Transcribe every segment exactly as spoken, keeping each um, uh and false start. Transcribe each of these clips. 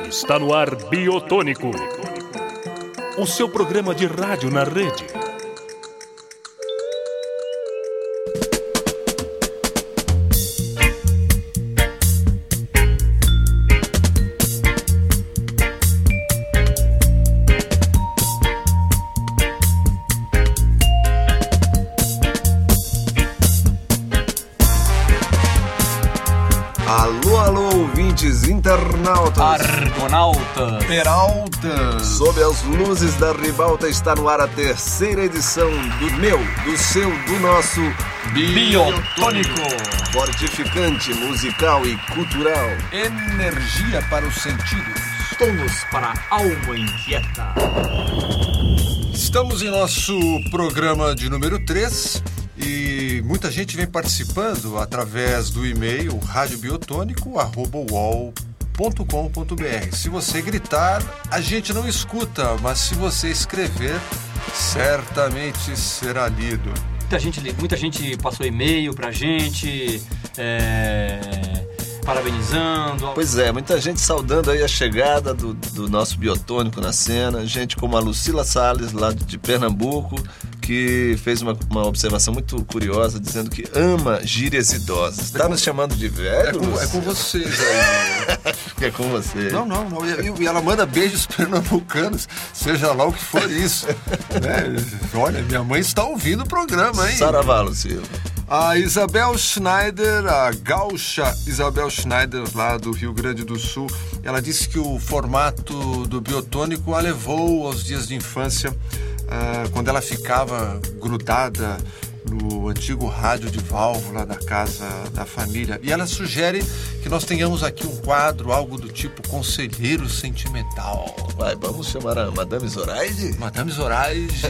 Está no ar Biotônico, o seu programa de rádio na rede. Internautas, argonautas, peraltas. Sob as luzes da ribalta está no ar a terceira edição do meu, do seu, do nosso Biotônico. Fortificante musical e cultural. Energia para os sentidos. Tônus para a alma inquieta. Estamos em nosso programa de número três. E muita gente vem participando através do e-mail radiobiotônico arroba u o l ponto com ponto b r. Se você gritar, a gente não escuta, mas se você escrever, certamente será lido. Muita gente, muita gente passou e-mail pra gente, é, parabenizando. Pois é, muita gente saudando aí a chegada do, do nosso Biotônico na cena. Gente como a Lucila Salles, lá de Pernambuco, que fez uma, uma observação muito curiosa, dizendo que ama gírias idosas. Está é com... nos chamando de velhos? É com, é com vocês aí. É com você. Não, não, não. E, e ela manda beijos pernambucanos, seja lá o que for isso. Né? Olha, minha mãe está ouvindo o programa, hein? Saravá, Lucila. A Isabel Schneider, a gaúcha Isabel Schneider, lá do Rio Grande do Sul, ela disse que o formato do Biotônico a levou aos dias de infância, Uh, quando ela ficava grudada no antigo rádio de válvula da casa da família. E ela sugere que nós tenhamos aqui um quadro, algo do tipo Conselheiro Sentimental. Vai, vamos chamar a Madame Zoraide? Madame Zoraide,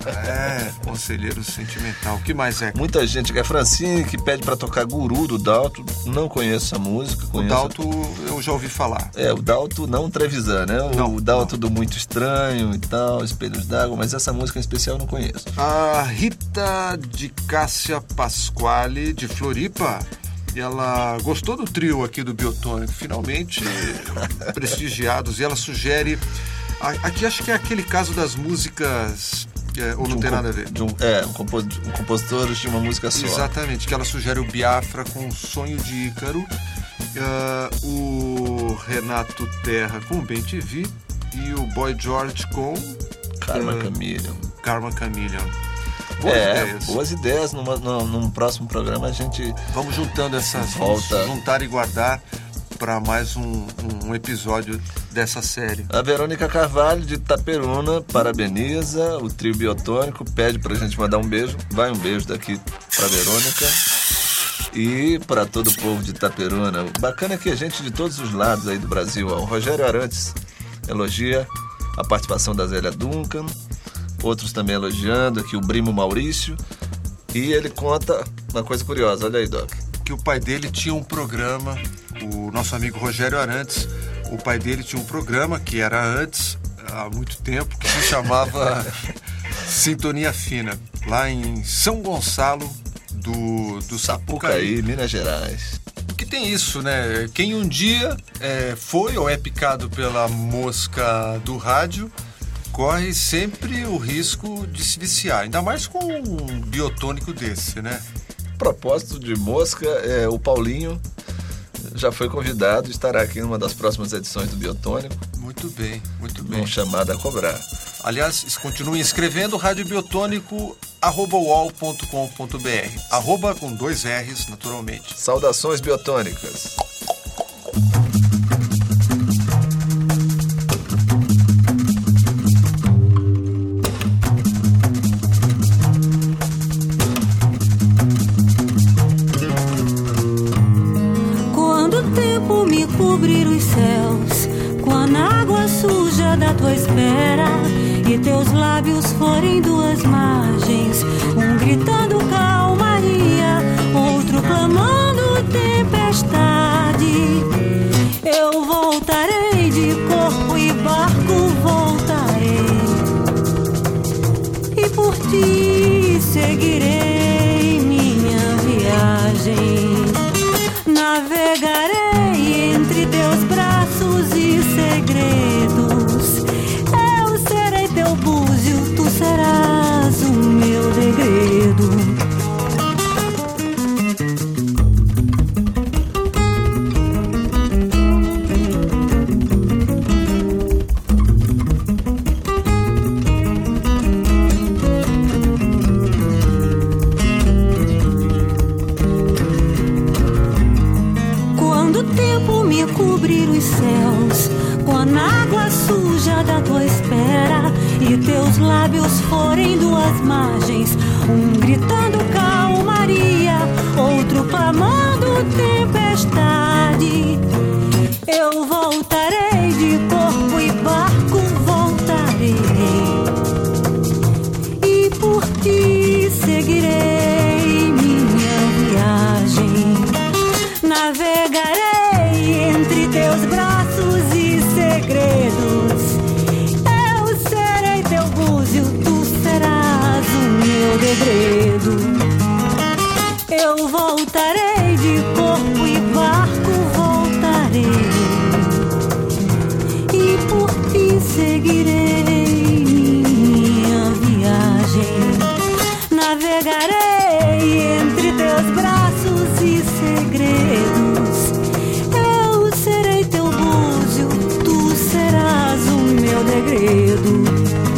é, Conselheiro Sentimental. O que mais é? Muita gente, que é Francine, que pede pra tocar Guru do Dalto. Não conheço a música. Conheço... O Dalto eu já ouvi falar. É, o Dalto não Trevisan, né? O, não, o Dalto não. Do Muito Estranho e tal, Espelhos d'Água, mas essa música em especial eu não conheço. A Rita de Cássia Pasquale, de Floripa, e ela gostou do trio aqui do Biotônico, finalmente prestigiados, e ela sugere, aqui acho que é aquele caso das músicas, é, ou não um tem nada a ver. De um, é, um, compos, um compositor de uma música só. Exatamente, que ela sugere o Biafra com o Sonho de Ícaro, uh, o Renato Terra com o Bem Te Vi, e o Boy George com Karma uh, Chameleon. Karma Chameleon. Boas é, ideias. Boas ideias. Numa, num, num próximo programa a gente... Vamos juntando essas... Volta. Vamos juntar e guardar para mais um, um episódio dessa série. A Verônica Carvalho, de Itaperuna, parabeniza o trio Biotônico, pede pra gente mandar um beijo. Vai um beijo daqui pra Verônica e para todo o povo de Itaperuna. Bacana que a gente de todos os lados aí do Brasil. O Rogério Arantes elogia a participação da Zélia Duncan. Outros também elogiando, aqui o Brimo Maurício. E ele conta uma coisa curiosa, olha aí, Doc. Que o pai dele tinha um programa, o nosso amigo Rogério Arantes, o pai dele tinha um programa que era antes, há muito tempo, que se chamava Sintonia Fina, lá em São Gonçalo do, do Sapucaí, Sapucaí, Minas Gerais. Que tem isso, né? Quem um dia é, foi ou é picado pela mosca do rádio, corre sempre o risco de se viciar, ainda mais com um biotônico desse, né? Propósito de mosca, é, o Paulinho já foi convidado, estará aqui numa das próximas edições do Biotônico. Muito bem, muito bem. Um chamado a cobrar. Aliás, continuem escrevendo radiobiotônico arroba u o l ponto com ponto b r, arroba com dois R's, naturalmente. Saudações biotônicas. Cobrir os céus com a água suja da tua espera e teus lábios forem duas margens, um gritando calmaria, outro clamando tempestade. Eu voltarei de corpo e barco voltarei, e por ti seguirei minha viagem. Navegarei entre teus braços e segredos. tempo me cobrir os céus com a água suja da tua espera e teus lábios forem duas margens, um gritando calmaria, outro clamando tempestade. Eu voltarei de corpo e barco, voltarei, e por ti seguirei minha viagem. Navegarei entre teus braços e segredos. Eu serei teu búzio, tu serás o meu degredo. Eu voltarei de corpo e barco, voltarei, e por ti seguirei minha viagem. Navegarei entre teus braços e segredos. Eu serei teu búzio, tu serás o meu degredo.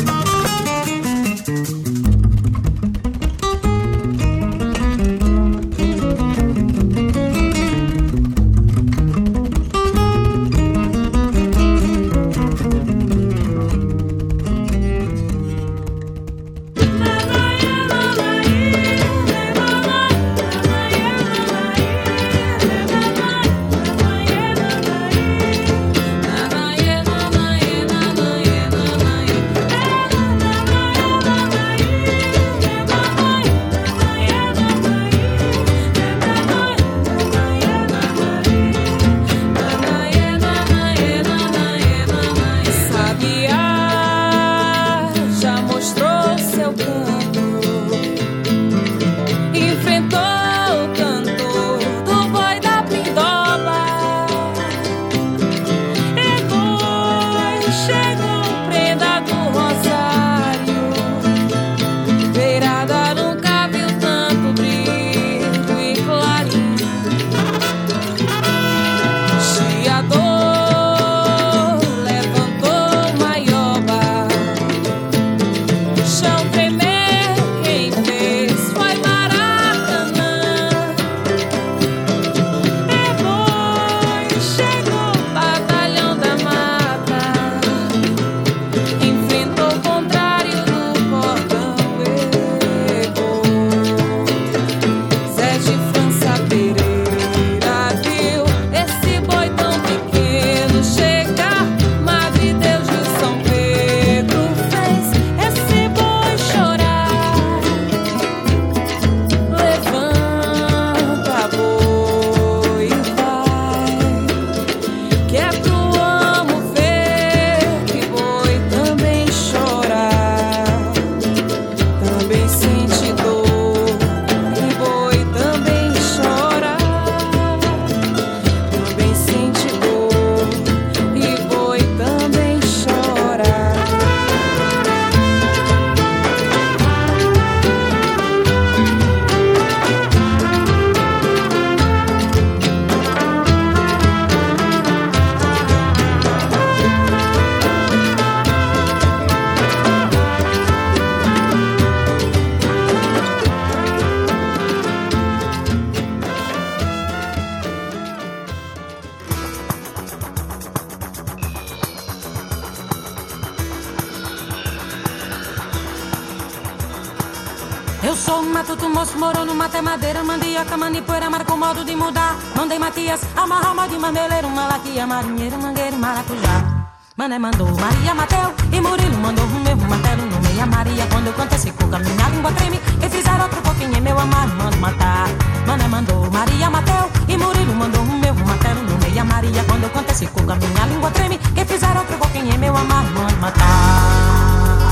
Eu sou um matuto, moço, moro no mata, madeira, mandioca, manipoeira, marco modo de mudar. Mandei Matias, amarra mal de mandeleiro, malaquia, marinheiro, mangueiro, maracujá. Mané mandou Maria, Mateu e Murilo mandou o meu martelo no meia Maria. Quando eu canto esse cuca, minha língua treme. Quem fizer outro pouquinho, meu amado, mando matar. Mané mandou Maria, Mateu e Murilo mandou o meu martelo no meia Maria. Quando eu canto esse cuca, minha língua treme. Quem fizer outro pouquinho, meu amado, mando matar.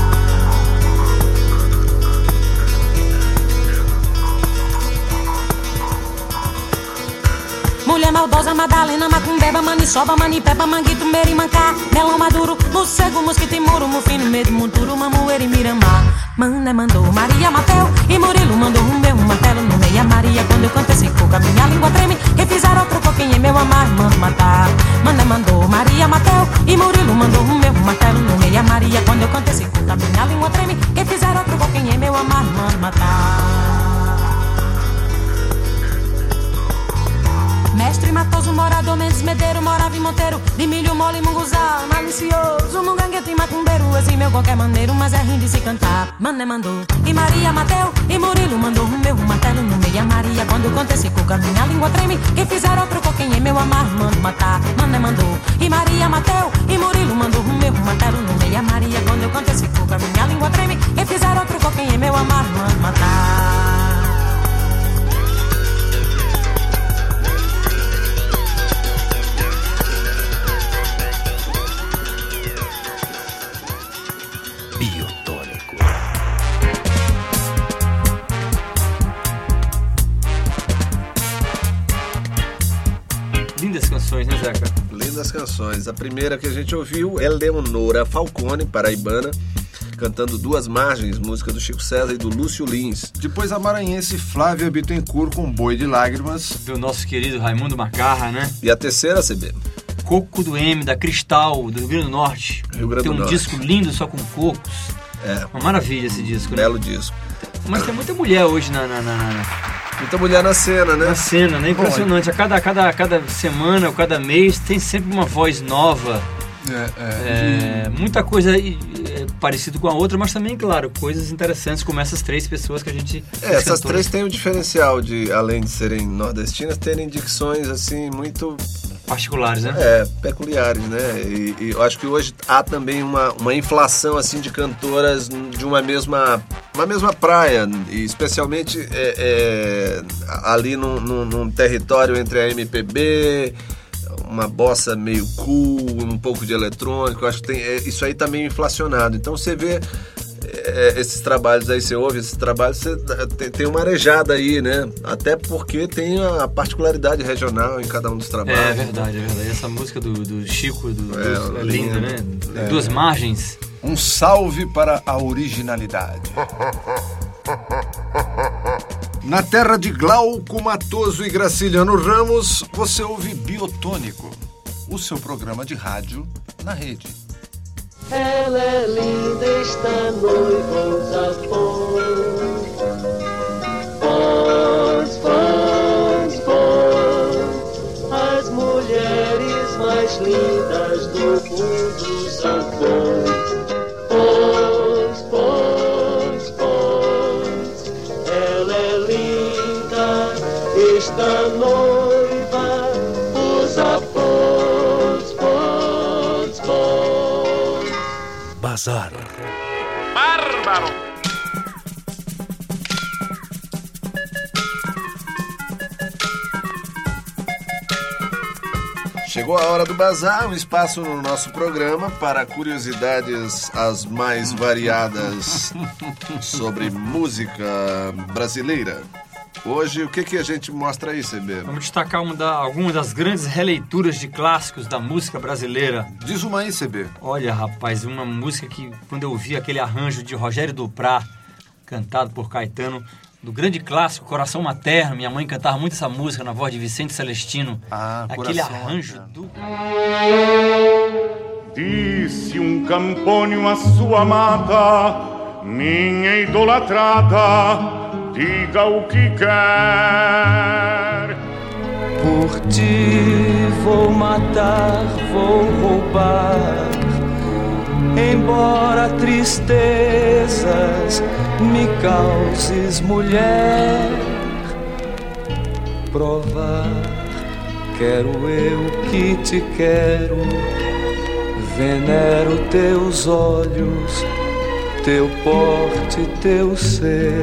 Mulher maldosa, Madalena, Macumbeba, Maniçoba, Manipeba, Manguito, Merimancá, Melão Maduro, Morcego, Mosquito e Muro, Mufino, Medo, Monturo, Mamoeiro e Miramar. Mané mandou Maria, Mateu e Murilo mandou o meu martelo no meia Maria. Quando eu canto esse cuca, minha língua treme. Quem fizer outro pouquinho, meu amar, mando matar. Mané mandou Maria, Mateu e Murilo mandou o meu martelo no meia Maria. Quando eu canto esse cuca, minha língua treme. Quem fizer outro pouquinho, meu amar, mando matar. Mestre matoso, morador, Mendes Medeiro, morava em Monteiro, de milho, mole, munguzá, malicioso, mungangueto e macumbeiro, exímio qualquer maneiro, mas é rindo de se cantar. Mané mandou, e Maria Mateu, e Murilo mandou o meu martelo no meio. A Maria, quando canta esse cuca, minha língua treme, quem fizer outro coquinho é meu amar, mando matar. Mané mandou, e Maria Mateu, e Murilo mandou o meu martelo no meio. A Maria, quando eu canto esse cuca, minha língua treme, quem fizer outro coquinho é meu amar, mando matar. Biotônico. Lindas canções, né, Zeca? Lindas canções. A primeira que a gente ouviu é Leonora Falcone, paraibana, cantando Duas Margens, música do Chico César e do Lúcio Lins. Depois a maranhense Flávia Bittencourt com Boi de Lágrimas. Do nosso querido Raimundo Macarra, né? E a terceira, C B? Coco do M, da Cristal, do Rio Grande do Norte. Rio Grande tem um do Norte. disco lindo só com cocos. É. Uma maravilha esse disco, né? Belo disco. Mas tem muita mulher hoje na, na, na, na, Muita mulher na cena, né? na cena, né? Impressionante. A cada, cada, cada semana ou cada mês tem sempre uma voz nova. É, é. É, muita coisa é, parecida com a outra, mas também, claro, coisas interessantes como essas três pessoas que a gente... É, essas três têm um diferencial de, além de serem nordestinas, terem dicções, assim, muito... particulares, né? É, peculiares, né? E, e eu acho que hoje há também uma, uma inflação, assim, de cantoras de uma mesma, uma mesma praia, e especialmente é, é, ali num, num, num território entre a M P B... uma bossa meio cool, um pouco de eletrônico. Eu acho que tem, é, isso aí tá meio inflacionado. Então você vê é, esses trabalhos aí, você ouve esses trabalhos, você tem, tem uma arejada aí, né? Até porque tem a particularidade regional em cada um dos trabalhos. É verdade, é verdade. Essa música do, do Chico, do, É, do, é linda, linda. né? É. Duas Margens. Um salve para a originalidade. Na terra de Glauco Matoso e Graciliano Ramos, você ouve Biotônico, o seu programa de rádio na rede. Ela é linda, está noiva, usa pons. Pons, pons, pons. As mulheres mais lindas do mundo são pons. Pons, pons, pons. Ela é linda, está noiva, usa pons, pons, pons. Bazar. Bárbaro! Chegou a hora do Bazar, um espaço no nosso programa para curiosidades as mais variadas sobre música brasileira. Hoje, o que, que a gente mostra aí, C B? Vamos destacar uma da, algumas das grandes releituras de clássicos da música brasileira. Diz uma aí, C B. Olha, rapaz, uma música que, quando eu ouvi aquele arranjo de Rogério Duprá, cantado por Caetano, do grande clássico Coração Materno, minha mãe cantava muito essa música na voz de Vicente Celestino. Ah, aquele Coração arranjo Materno. do... Disse um campônio à sua amada, minha idolatrada, diga o que quer. Por ti vou matar, vou roubar, embora tristezas me causes, mulher. Provar, quero eu que te quero, venero teus olhos, teu porte, teu ser.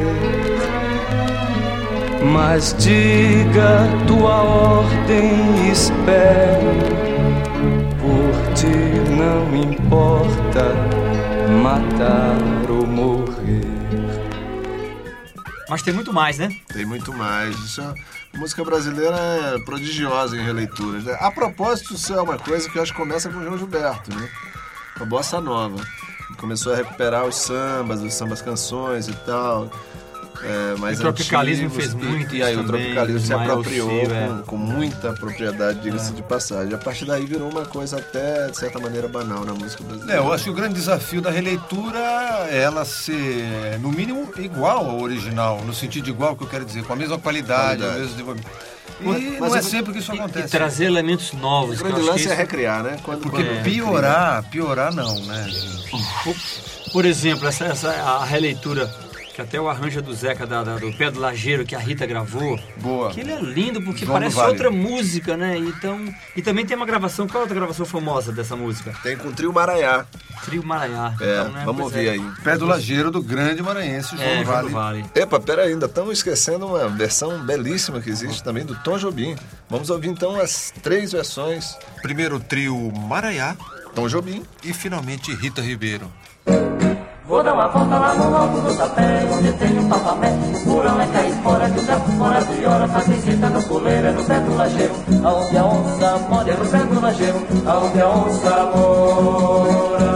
Mas diga tua ordem, espero, por ti não importa matar ou morrer. Mas tem muito mais, né? Tem muito mais. Isso é... A música brasileira é prodigiosa em releituras, né? A propósito, isso é uma coisa que eu acho que começa com o João Gilberto, né? Com a bossa nova. Começou a recuperar os sambas, os sambas canções e tal. É, mais o tropicalismo antigos, fez e, muito e aí isso o também, tropicalismo se Ismael apropriou Silva, com, é. com muita propriedade, diga-se É. de passagem. A partir daí virou uma coisa até, de certa maneira, banal na música brasileira. É, eu acho que o grande desafio da releitura é ela ser, no mínimo, igual ao original, no sentido de igual, que eu quero dizer, com a mesma qualidade, Qualidade. o mesmo desenvolvimento. E não é sempre que isso acontece. E trazer elementos novos. O grande lance é recriar, né? Quando, Porque quando piorar, piorar não, né? Por exemplo, essa, essa a releitura, que até o arranjo do Zeca, da, da, do Pé do Lajeiro, que a Rita gravou. Boa. Que ele é lindo, porque João parece vale. outra música, né? Então, e também tem uma gravação, qual é outra gravação famosa dessa música? Tem com o Trio Maraiá. Trio Maraiá. É, então, né? vamos Pois ouvir é. aí. Pé do Lajeiro do grande maranhense, João É, do João Vale. do Vale. Epa, pera aí, ainda estamos esquecendo uma versão belíssima que existe também do Tom Jobim. Vamos ouvir então as três versões. Primeiro o Trio Maraiá, Tom Jobim. E finalmente Rita Ribeiro. Vou dar uma volta lá no alto do tapé, onde tem um papamé. Purão é cair fora, que o tempo fora viola. Faz visita no puleiro, é no pé do lajeiro. Aonde a onça mora, é no pé do lajeiro. Aonde a onça mora.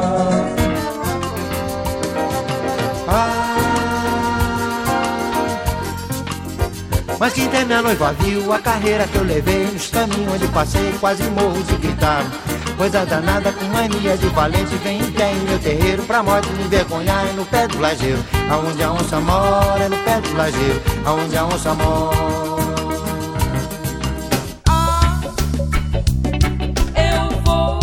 Mas quem tem minha noiva viu a carreira que eu levei. Nos caminhos onde passei, quase morro de gritar. Coisa danada com mania de valente. Vem em pé em meu terreiro pra morte me envergonhar. É no pé do lajeiro, aonde a onça mora. É no pé do lajeiro, aonde a onça mora. Ah, eu vou.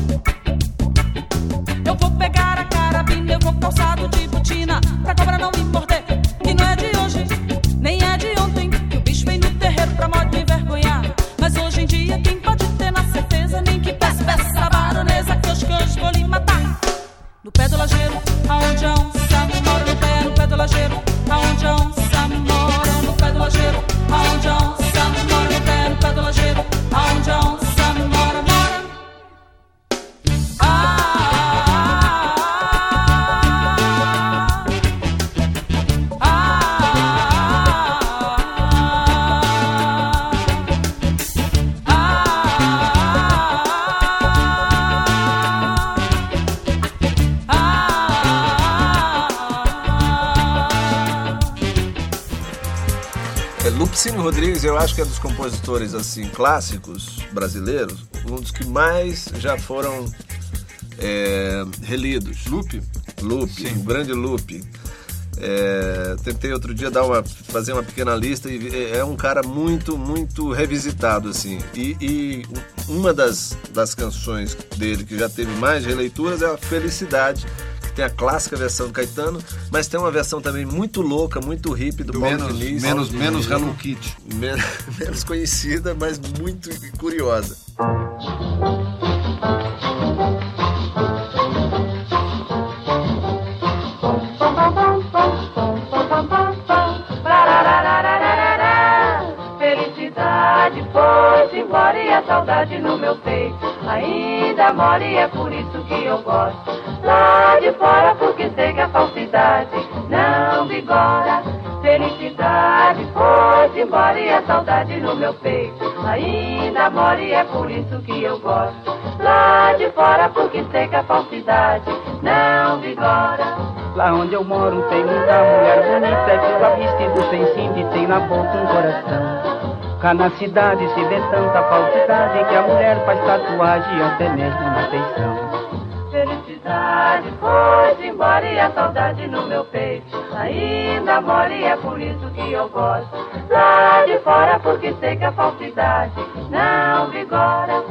Eu vou pegar a carabina, eu vou calçado de botina, pra cobra não me morder. Que não é de hoje, nem é de ontem, que o bicho vem no terreiro pra morte me envergonhar. Mas hoje em dia quem pode ter na certeza, nem que peça, peça a baronesa, que hoje que hoje vou lhe matar. No pé do lajeiro, aonde a onça mora. No pé, no pé do lajeiro, aonde a onça mora. No pé do lajeiro, aonde a onça mora. No pé, no pé do lajeiro, aonde a onça mora, mora. Ah, Lupicínio Rodrigues, eu acho que é dos compositores assim clássicos brasileiros, um dos que mais já foram é, relidos. Lupe? Lupe, o grande Lupe. É, tentei outro dia dar uma, fazer uma pequena lista e é um cara muito, muito revisitado assim. E, e uma das, das canções dele que já teve mais releituras é a Felicidade. Tem a clássica versão do Caetano, mas tem uma versão também muito louca, muito hippie do, do Paulo menos, Diniz. Menos, Paulo menos Diniz, Hello Kitty. Menos, menos conhecida, mas muito curiosa. Felicidade foi-se embora e a saudade no meu peito ainda mora, e é por isso que eu gosto lá de fora, porque sei que a falsidade não vigora. Felicidade foi-se embora e a saudade no meu peito ainda mora, e é por isso que eu gosto lá de fora, porque sei que a falsidade não vigora. Lá onde eu moro tem muita mulher bonita, que usa vestido sem cinto e tem na boca um coração. Cá na cidade se vê tanta falsidade, que a mulher faz tatuagem até mesmo na feição. Felicidade foi-se embora e a saudade no meu peito ainda mora, e é por isso que eu gosto lá de fora, porque sei que a falsidade não vigora.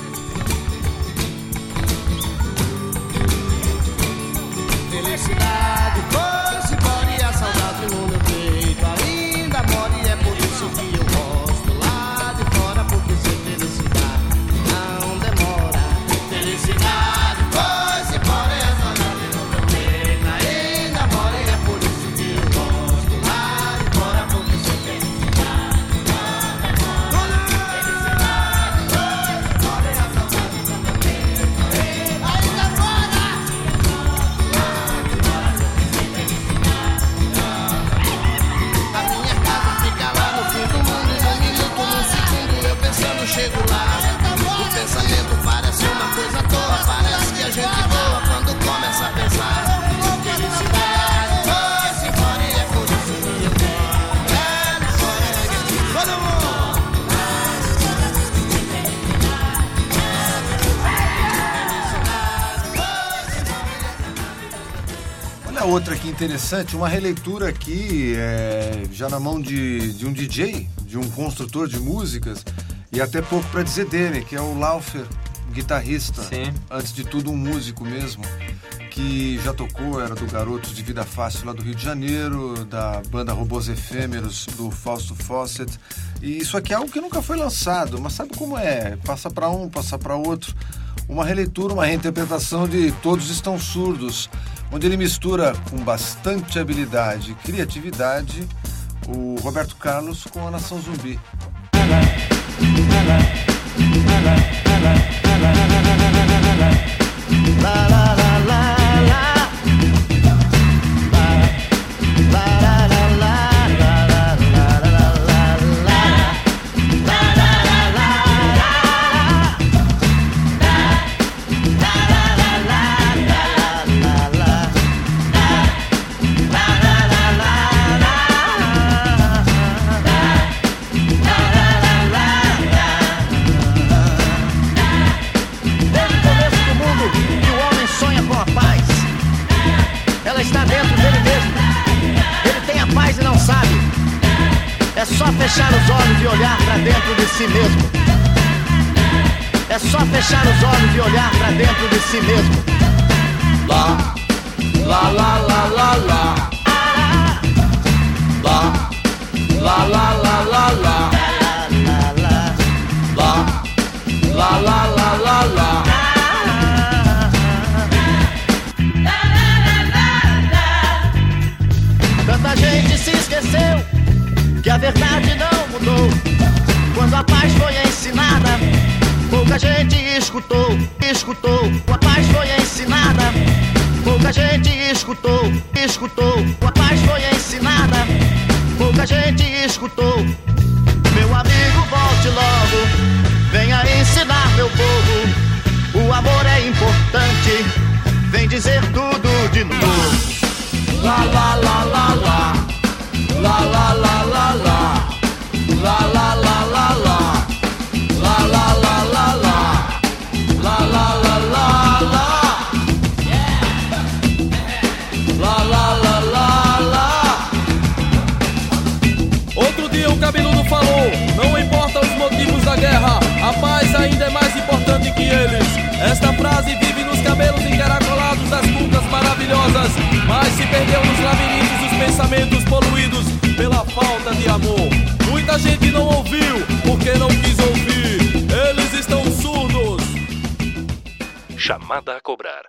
Felicidade foi-se embora e a saudade no meu peito ainda mora, e é por isso que eu gosto lá de fora, porque sem felicidade não demora. Felicidade foi-se embora e a saudade no meu peito ainda mora, e é por isso que eu gosto lá de fora, porque sem felicidade não demora. Felicidade foi-se embora e a saudade no meu peito ainda mora. Olha a outra aqui interessante, uma releitura aqui, é, já na mão de, de um D J, de um construtor de músicas, e até pouco para dizer dele, que é o Laufer, guitarrista, Sim. antes de tudo um músico mesmo, que já tocou, era do Garotos de Vida Fácil lá do Rio de Janeiro, da banda Robôs Efêmeros, do Fausto Fawcett. E isso aqui é algo que nunca foi lançado, mas sabe como é? Passa para um, passa para outro. Uma releitura, uma reinterpretação de Todos Estão Surdos, onde ele mistura com bastante habilidade e criatividade o Roberto Carlos com a Nação Zumbi. É só fechar os olhos e olhar pra dentro de si mesmo. É só fechar os olhos e olhar pra dentro de si mesmo. Lá, lá, lá, lá, lá, lá. Lá, lá, lá, lá, lá, lá. Lá, lá, lá, lá, lá, lá. Tanta gente se esqueceu que a verdade não mudou. Quando a paz foi ensinada, pouca gente escutou, escutou. A paz foi ensinada, pouca gente escutou, escutou. A paz foi ensinada, pouca gente escutou. Meu amigo, volte logo, venha ensinar meu povo. O amor é importante, vem dizer tudo de novo. Lá, lá, lá, lá, lá. Lá, lá, lá, lá, lá. Lá, lá, lá, lá, lá. Lá, lá, lá, lá, lá. Lá, lá, lá, lá, lá. Lá, lá, lá, lá, lá. Outro dia um cabeludo falou: não importa os motivos da guerra, a paz ainda é mais importante que eles. Esta frase vive nos cabelos encaracolados das cucas maravilhosas, mas se perdeu nos labirintos dos pensamentos poluídos pela falta de amor. Muita gente não ouviu porque não quis ouvir. Eles estão surdos. Chamada a cobrar.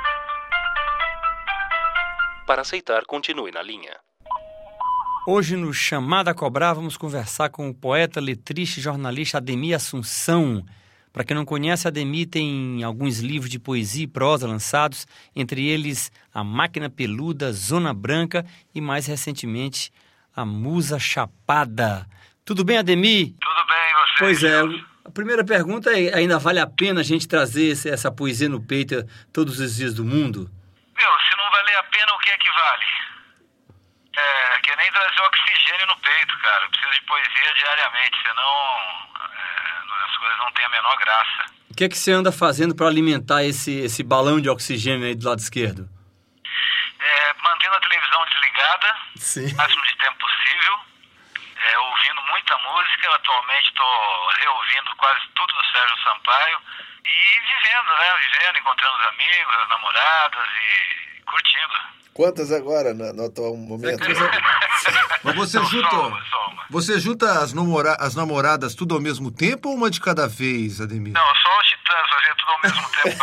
Para aceitar, continue na linha. Hoje no Chamada a Cobrar vamos conversar com o poeta, letrista e jornalista Ademir Assunção. Para quem não conhece, Ademir tem alguns livros de poesia e prosa lançados, entre eles A Máquina Peluda, Zona Branca e, mais recentemente, A Musa Chapada. Tudo bem, Ademir? Tudo bem, você? Pois é, a primeira pergunta é: ainda vale a pena a gente trazer essa poesia no peito todos os dias do mundo? Meu, se não valer a pena, o que é que vale? É, que nem trazer oxigênio no peito, cara. Eu preciso de poesia diariamente, senão é, as coisas não têm a menor graça. O que é que você anda fazendo para alimentar esse, esse balão de oxigênio aí do lado esquerdo? É, mantendo a televisão desligada, Sim. o máximo de tempo possível, é, ouvindo muita música. Atualmente estou reouvindo quase tudo do Sérgio Sampaio e vivendo, né? Vivendo, encontrando os amigos, as namoradas e curtindo. Quantas agora, no, no atual momento? Mas você Não, junta, só uma, só uma. você junta as, namora, as namoradas tudo ao mesmo tempo ou uma de cada vez, Ademir? Não, só os titãs fazia tudo ao mesmo tempo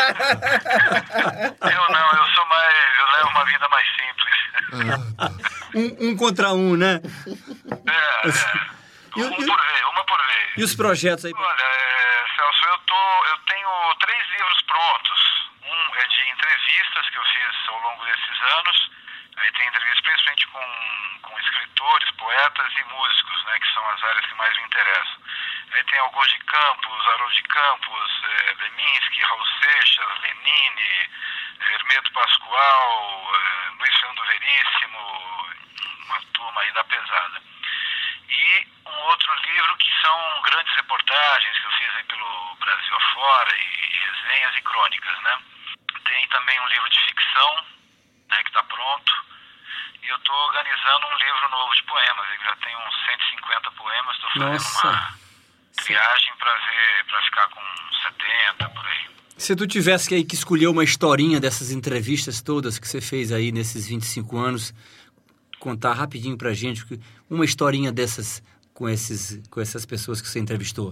agora. Eu não, eu sou mais, eu levo uma vida mais simples. Ah, tá. um, um contra um, né? É, é. E, Um e, por vez, uma por vez. e os projetos aí? Olha, é, Celso, eu, tô, eu tenho três livros prontos. Um é de entrevistas que eu fiz ao longo desses anos. Aí tem entrevistas principalmente com, com escritores, poetas e músicos, né, que são as áreas que mais me interessam. Aí tem Augusto de Campos, Haroldo de Campos, é, Leminski, Raul Seixas, Lenine, Hermeto Pascoal, é, Luiz Fernando Veríssimo, uma turma aí da pesada. E um outro livro que são grandes reportagens que eu fiz aí pelo Brasil afora, e resenhas e crônicas, né? Tem também um livro de ficção, né, que está pronto. E eu estou organizando um livro novo de poemas. Ele já tem uns cento e cinquenta poemas. Estou fazendo Nossa. uma triagem para ver, para ficar com setenta, por aí. Se tu tivesse aí que escolher uma historinha dessas entrevistas todas que você fez aí nesses vinte e cinco anos, contar rapidinho pra gente uma historinha dessas com, esses, com essas pessoas que você entrevistou.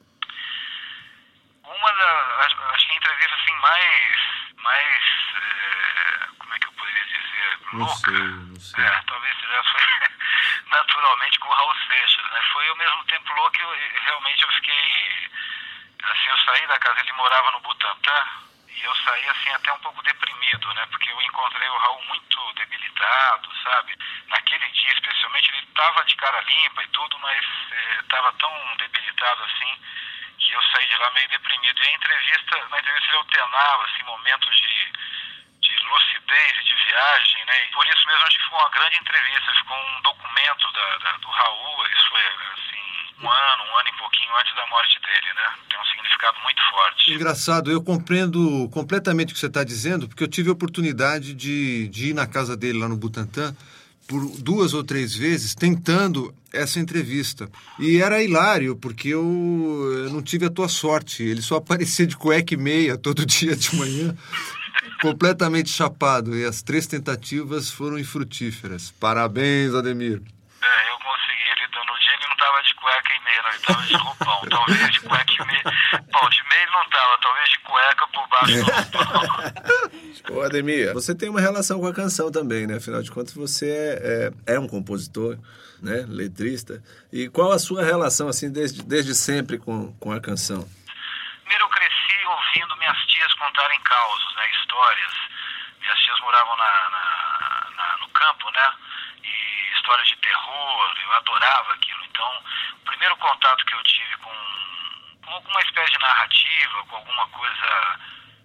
Uma da, acho, acho que a entrevista assim mais, mais é, como é que eu poderia dizer, Não louca, sei, não sei. É, talvez já foi naturalmente com o Raul Seixas, né? Foi ao mesmo tempo louco que eu, realmente eu fiquei, assim, eu saí da casa, ele morava no Butantã, e eu saí assim até um pouco deprimido, né? Porque eu encontrei o Raul muito debilitado, sabe? Naquele dia especialmente, ele estava de cara limpa e tudo, mas estava tão debilitado assim, que eu saí de lá meio deprimido. E a entrevista, na entrevista ele alternava assim, momentos de, de lucidez e de viagem, né? E por isso mesmo acho que ficou uma grande entrevista, ficou um documento da, da, do Raul, isso foi assim, um ano, um ano e pouquinho antes da morte dele, né? Tem um significado muito forte. Engraçado, eu compreendo completamente o que você está dizendo, porque eu tive a oportunidade de, de ir na casa dele lá no Butantã por duas ou três vezes tentando essa entrevista. E era hilário, porque eu, eu não tive a tua sorte. Ele só aparecia de cueca e meia todo dia de manhã, completamente chapado. E as três tentativas foram infrutíferas. Parabéns, Ademir. É, eu consegui. Ele, no dia ele não estava de cueca e meia, não. Ele estava de roupão. Talvez de cueca e meia. Bom, de meia ele não estava. Talvez de cueca por baixo do roupão. Ô, Ademir, você tem uma relação com a canção também, né? Afinal de contas, você é, é, é um compositor, né? Letrista. E qual a sua relação, assim, desde, desde sempre com, com a canção? Primeiro, eu cresci ouvindo minhas tias contarem causos, né? Histórias. Minhas tias moravam na, na, na, no campo, né? E histórias de terror, eu adorava aquilo. Então, o primeiro contato que eu tive com, com alguma espécie de narrativa, com alguma coisa...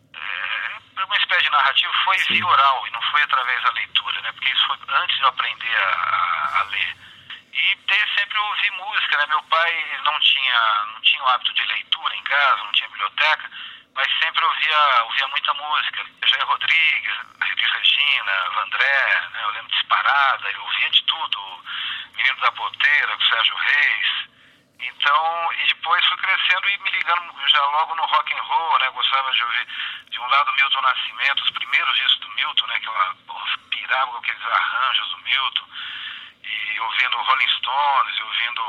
É, uma espécie de narrativa foi Sim. via oral e não foi através da leitura, né? Porque isso foi antes de eu aprender a, a, a ler. E desde sempre eu ouvi música, né? Meu pai não tinha, não tinha o hábito de leitura em casa, não tinha biblioteca, mas sempre ouvia, ouvia muita música. Jair Rodrigues, Elis Regina, Vandré, né? Eu lembro Disparada, eu ouvia de tudo. Menino da Porteira, com Sérgio Reis. Então, e depois fui crescendo e me ligando já logo no rock and roll, né? Gostava de ouvir, de um lado, Milton Nascimento, os primeiros discos do Milton, né? Que eu porra, pirava com aqueles arranjos do Milton. E ouvindo Rolling Stones, e ouvindo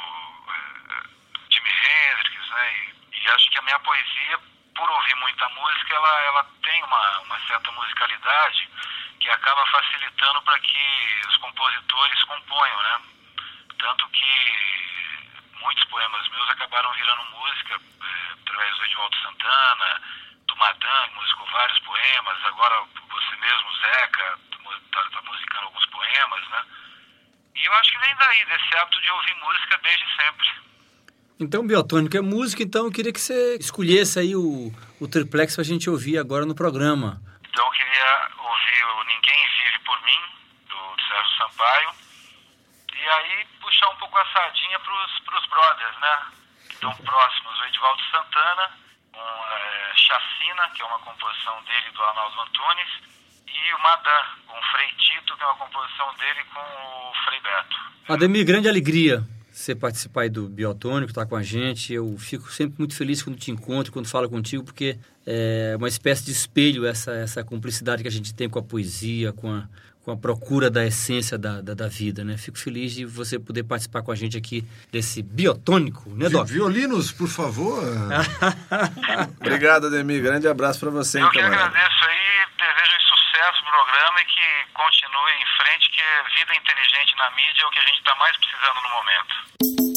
é, Jimi Hendrix, né? E, e acho que a minha poesia, por ouvir muita música, ela, ela tem uma, uma certa musicalidade que acaba facilitando para que os compositores componham, né? Tanto que muitos poemas meus acabaram virando música é, através do Edivaldo Santana, do Madan, que musicou vários poemas. Agora você mesmo, Zeca, está tá musicando alguns poemas, né? E eu acho que vem daí, desse hábito de ouvir música desde sempre. Então, Biotônico é música, então eu queria que você escolhesse aí o, o triplex pra gente ouvir agora no programa. Então eu queria ouvir o Ninguém Vive Por Mim, do Sérgio Sampaio, e aí puxar um pouco a sardinha pros, pros brothers, né? Que estão próximos, o Edivaldo Santana, com é, Chacina, que é uma composição dele do Arnaldo Antunes, e o Madan, com o Frei Tito, que é uma composição dele com o Frei Beto. Ademir, grande alegria você participar aí do Biotônico, estar com a gente. Eu fico sempre muito feliz quando te encontro, quando falo contigo, porque é uma espécie de espelho essa, essa cumplicidade que a gente tem com a poesia, com a, com a procura da essência da, da, da vida, né? Fico feliz de você poder participar com a gente aqui desse Biotônico, né, Doc? Violinos, por favor. Obrigado, Ademir. Grande abraço para você. Eu então, que agradeço aí, desejo sucesso no programa e que continue em frente, que vida inteligente na mídia é o que a gente está mais precisando no momento.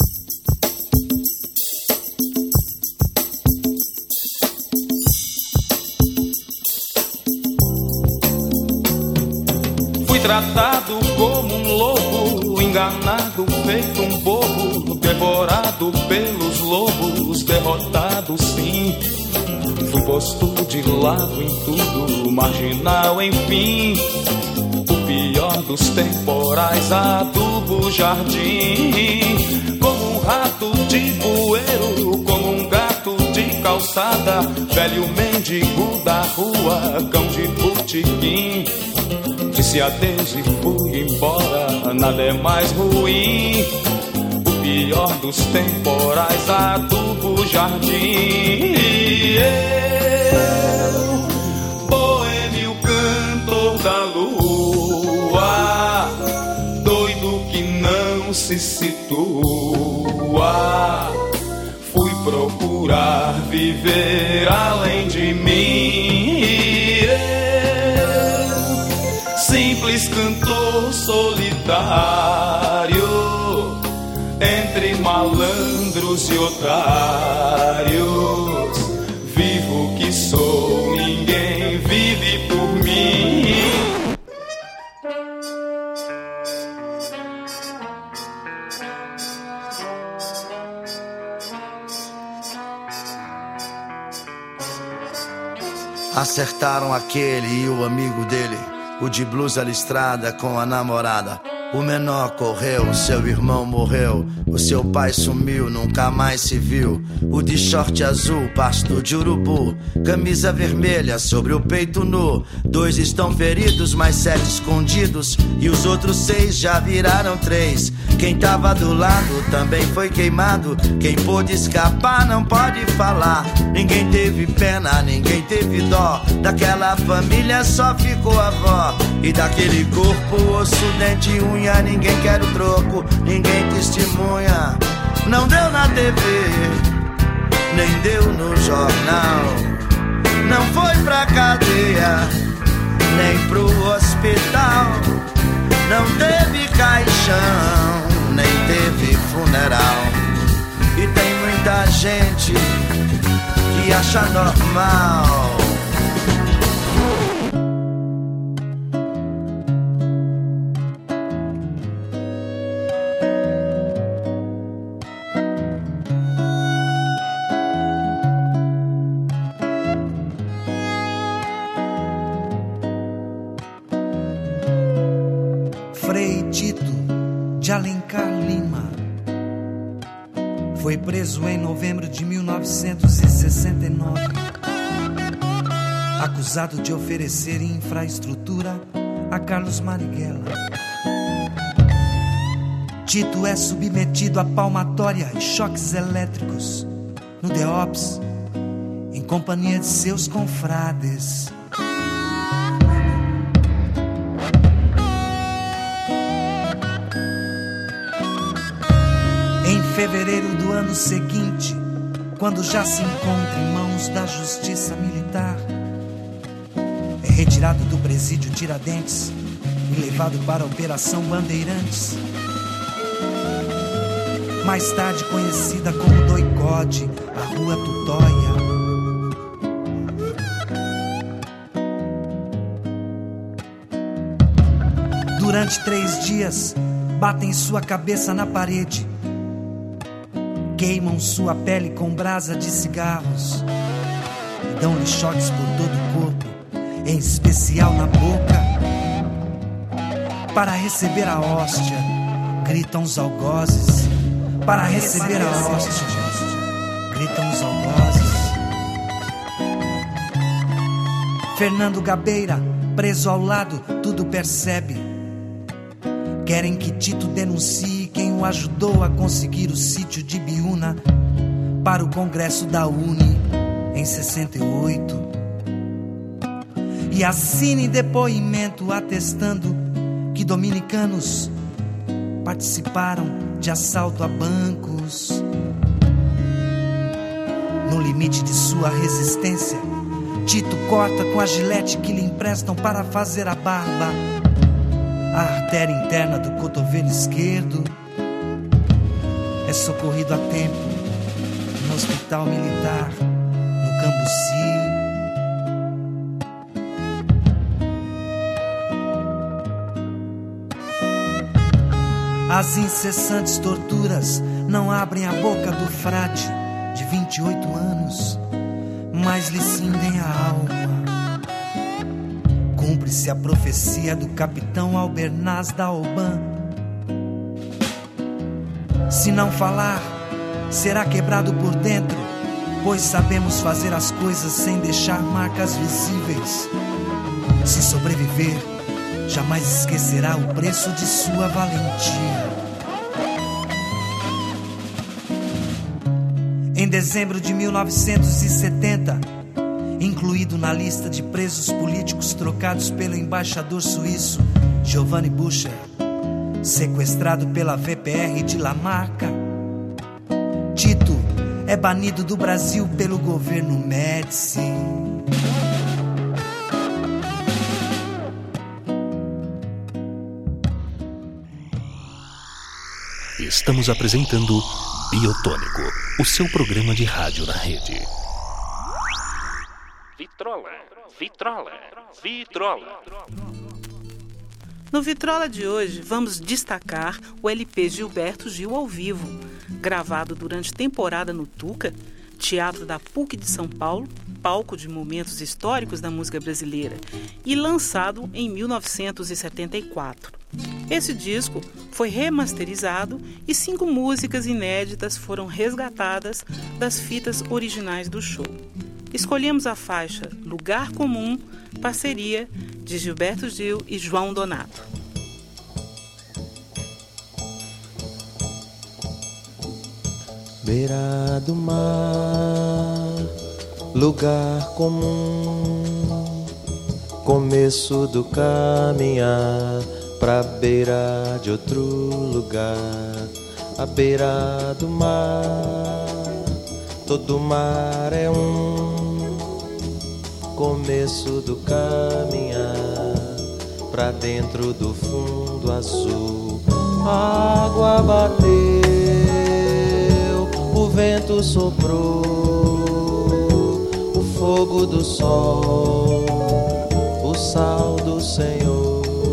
Fui tratado como um lobo, enganado, feito um bobo, devorado pelos lobos, derrotado sim. Fui posto de lado em tudo, marginal enfim. O pior dos temporais, adubo jardim. Como um rato de bueiro, como um gato de calçada, velho mendigo da rua, cão de botequim. disse adeus e fui embora. Nada é mais ruim, o pior dos temporais aduba o jardim. E eu, boêmio cantor da lua, doido que não se situa, fui procurar viver além de mim. E eu, simples cantor solitário, entre malandros e otários, vivo que sou, ninguém vive por mim. Acertaram aquele e o amigo dele, o de blusa listrada com a namorada. O menor correu, seu irmão morreu, o seu pai sumiu, nunca mais se viu. O de short azul, pasto de urubu, camisa vermelha sobre o peito nu. Dois estão feridos, mais sete escondidos, e os outros seis já viraram três. Quem tava do lado também foi queimado, quem pôde escapar não pode falar. Ninguém teve pena, ninguém teve dó, daquela família só ficou a avó. E daquele corpo, osso, dente e unha, ninguém quer o troco, ninguém testemunha. Não deu na T V, nem deu no jornal, não foi pra cadeia, nem pro hospital. Não teve caixão, nem teve funeral. E tem muita gente que acha normal. Foi preso em novembro de mil novecentos e sessenta e nove, acusado de oferecer infraestrutura a Carlos Marighella. Tito é submetido a palmatória e choques elétricos no DEOPS, em companhia de seus confrades. Em fevereiro do ano seguinte, quando já se encontra em mãos da justiça militar, é retirado do presídio Tiradentes e levado para a Operação Bandeirantes, mais tarde conhecida como Doicode, a Rua Tutóia. Durante três dias, batem sua cabeça na parede, queimam sua pele com brasa de cigarros e dão-lhe choques por todo o corpo, em especial na boca. Para receber a hóstia, gritam os algozes. Para receber a hóstia, gritam os algozes. Fernando Gabeira, preso ao lado, tudo percebe. Querem que Tito denuncie quem o ajudou a conseguir o sítio de Biúna para o Congresso da UNE em sessenta e oito. E assine depoimento atestando que dominicanos participaram de assalto a bancos. No limite de sua resistência, Tito corta com a gilete que lhe emprestam para fazer a barba a artéria interna do cotovelo esquerdo. É socorrido a tempo no hospital militar, no Cambuci. As incessantes torturas não abrem a boca do frade de vinte e oito anos, mas lhe cindem a alma. Cumpre-se a profecia do capitão Albernaz da Oban. Se não falar, será quebrado por dentro, pois sabemos fazer as coisas sem deixar marcas visíveis. Se sobreviver, jamais esquecerá o preço de sua valentia. Em dezembro de mil novecentos e setenta, incluído na lista de presos políticos trocados pelo embaixador suíço Giovanni Bucher, sequestrado pela V P R de Lamarca, Tito é banido do Brasil pelo governo Médici. Estamos apresentando Biotônico, o seu programa de rádio na rede. Vitrola, Vitrola, Vitrola. No Vitrola de hoje, vamos destacar o L P Gilberto Gil ao vivo, gravado durante temporada no Tuca, Teatro da P U C de São Paulo, palco de momentos históricos da música brasileira, e lançado em mil novecentos e setenta e quatro. Esse disco foi remasterizado e cinco músicas inéditas foram resgatadas das fitas originais do show. Escolhemos a faixa Lugar Comum, parceria de Gilberto Gil e João Donato. Beira do mar, lugar comum, começo do caminhar pra beira de outro lugar. À beira do mar, todo mar é um, começo do caminhar pra dentro do fundo azul. A água bateu, o vento soprou, o fogo do sol, o sal do Senhor.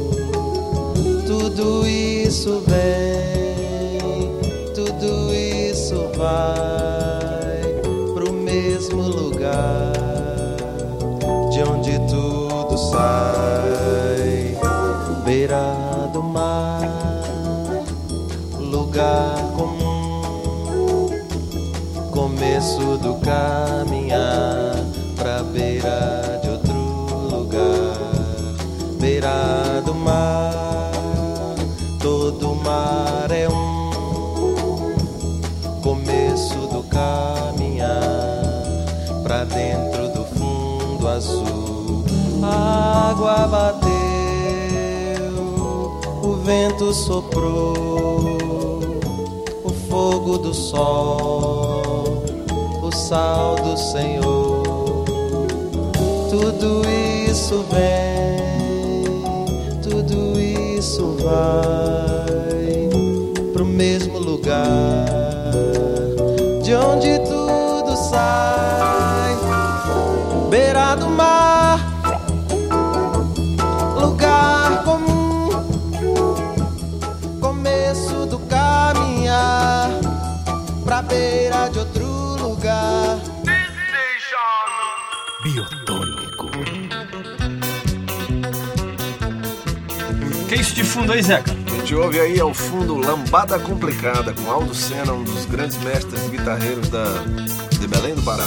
Tudo isso vem, tudo isso vai pro mesmo lugar de onde tudo sai. Beira do mar, lugar comum, começo do caminhar pra beira de outro lugar. Beira do mar, todo mar é um, começo do caminhar pra dentro do fundo azul. A água bateu, o vento soprou, o fogo do sol, o sal do Senhor. Tudo isso vem, tudo isso vai pro mesmo lugar de onde tudo sai. Beira do mar, lugar comum, começo do caminhar pra beira de outro lugar. Biotônico. Que é isso de fundo aí, Zeca? A gente ouve aí ao fundo Lambada Complicada, com Aldo Sena, um dos grandes mestres guitarreiros da, de Belém do Pará.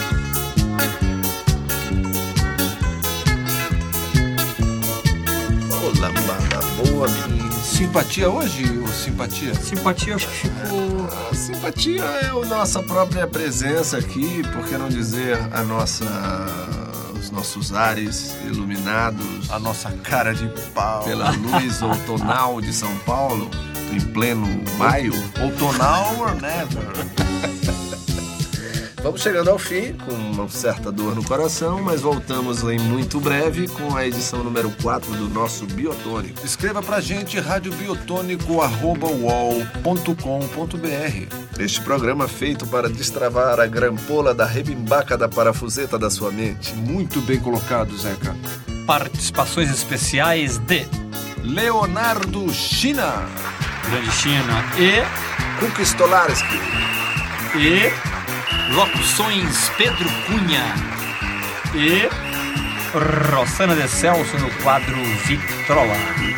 Ô, lambada boa, menino. Simpatia hoje ou simpatia? Simpatia, acho que ficou... Ah, simpatia é a nossa própria presença aqui, por que não dizer a nossa... os nossos ares iluminados, a nossa cara de pau pela luz outonal de São Paulo, em pleno maio. Outonal or never. Vamos chegando ao fim, com uma certa dor no coração, mas voltamos em muito breve com a edição número quatro do nosso Biotônico. Escreva pra gente radiobiotônico arroba uol ponto com ponto br. Este programa feito para destravar a grampola da rebimbaca da parafuseta da sua mente. Muito bem colocado, Zeca. Participações especiais de Leonardo China, Grande China, e Kukistolarski, e locuções Pedro Cunha e Rossana de Celso no quadro Vitrola.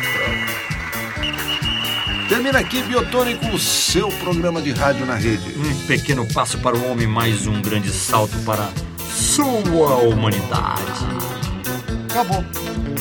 Termina aqui Biotônico, o seu programa de rádio na rede. Um pequeno passo para o homem, mais um grande salto para sua humanidade. Acabou.